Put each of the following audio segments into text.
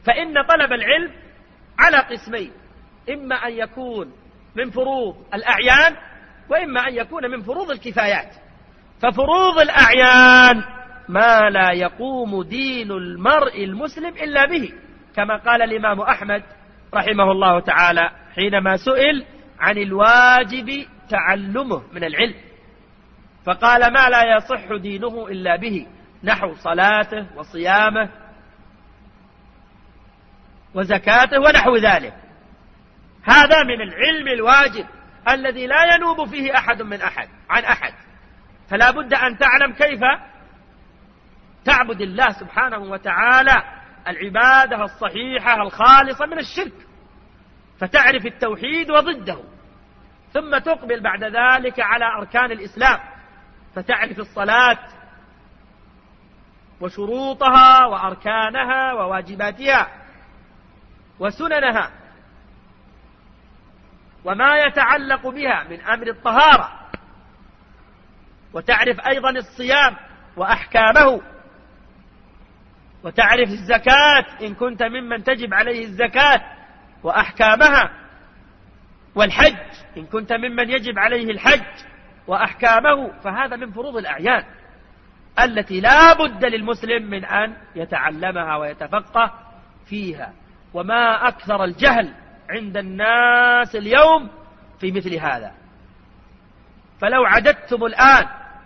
فإن طلب العلم على قسمين، إما أن يكون من فروض الأعيان وإما أن يكون من فروض الكفايات. ففروض الأعيان ما لا يقوم دين المرء المسلم إلا به، كما قال الإمام أحمد رحمه الله تعالى حينما سئل عن الواجب تعلمه من العلم، فقال ما لا يصح دينه إلا به، نحو صلاته وصيامه وزكاته ونحو ذلك. هذا من العلم الواجب الذي لا ينوب فيه أحد عن أحد. فلا بد أن تعلم كيف تعبد الله سبحانه وتعالى العبادة الصحيحة الخالصة من الشرك، فتعرف التوحيد وضده، ثم تقبل بعد ذلك على أركان الإسلام، فتعرف الصلاة وشروطها وأركانها وواجباتها وسننها وما يتعلق بها من أمر الطهارة، وتعرف أيضا الصيام وأحكامه، وتعرف الزكاة إن كنت ممن تجب عليه الزكاة وأحكامها، والحج إن كنت ممن يجب عليه الحج وأحكامه. فهذا من فروض الأعيان التي لا بد للمسلم من أن يتعلمها ويتفقه فيها. وما أكثر الجهل عند الناس اليوم في مثل هذا. فلو عددتم الآن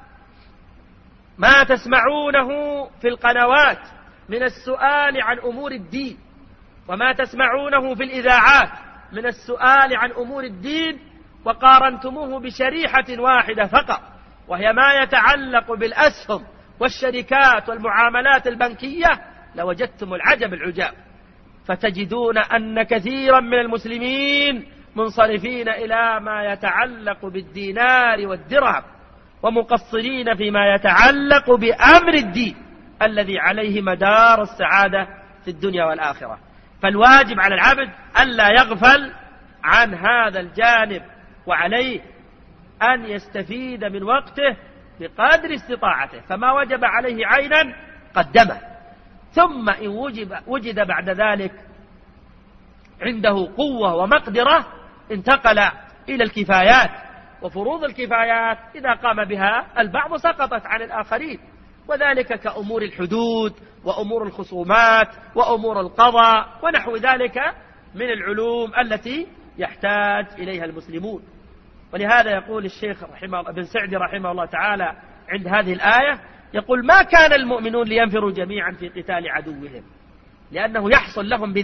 ما تسمعونه في القنوات من السؤال عن أمور الدين، وما تسمعونه في الإذاعات من السؤال عن أمور الدين، وقارنتموه بشريحة واحدة فقط، وهي ما يتعلق بالأسهم والشركات والمعاملات البنكية، لوجدتم العجب العجاب. فتجدون أن كثيرا من المسلمين منصرفين إلى ما يتعلق بالدينار والدرهم، ومقصرين فيما يتعلق بأمر الدين الذي عليه مدار السعادة في الدنيا والآخرة. فالواجب على العبد ألا يغفل عن هذا الجانب، وعليه أن يستفيد من وقته بقدر استطاعته، فما وجب عليه عينا قدمه، ثم إن وجد بعد ذلك عنده قوة ومقدرة انتقل إلى الكفايات. وفروض الكفايات إذا قام بها البعض سقطت عن الآخرين، وذلك كأمور الحدود وأمور الخصومات وأمور القضاء ونحو ذلك من العلوم التي يحتاج إليها المسلمون. ولهذا يقول الشيخ ابن سعدي رحمه الله تعالى عند هذه الآية، يقول ما كان المؤمنون لينفروا جميعا في قتال عدوهم، لأنه يحصل لهم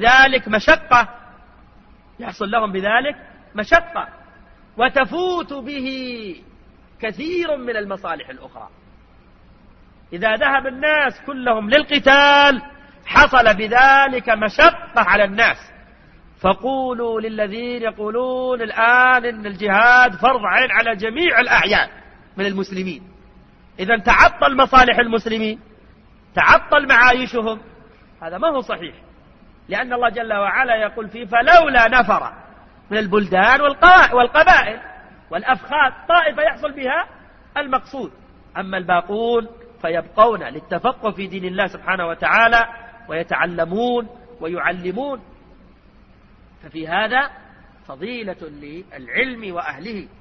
بذلك مشقة وتفوت به كثير من المصالح الأخرى. إذا ذهب الناس كلهم للقتال حصل بذلك مشقة على الناس. فقولوا للذين يقولون الآن إن الجهاد فرض عين على جميع الأعيان من المسلمين، إذا تعطل مصالح المسلمين، تعطل معايشهم، هذا ما هو صحيح. لأن الله جل وعلا يقول فيه فلولا نفر من البلدان والقبائل والأفخاذ طائفة يحصل بها المقصود، أما الباقون فيبقون للتفقه في دين الله سبحانه وتعالى ويتعلمون ويعلمون. ففي هذا فضيلة للعلم وأهله.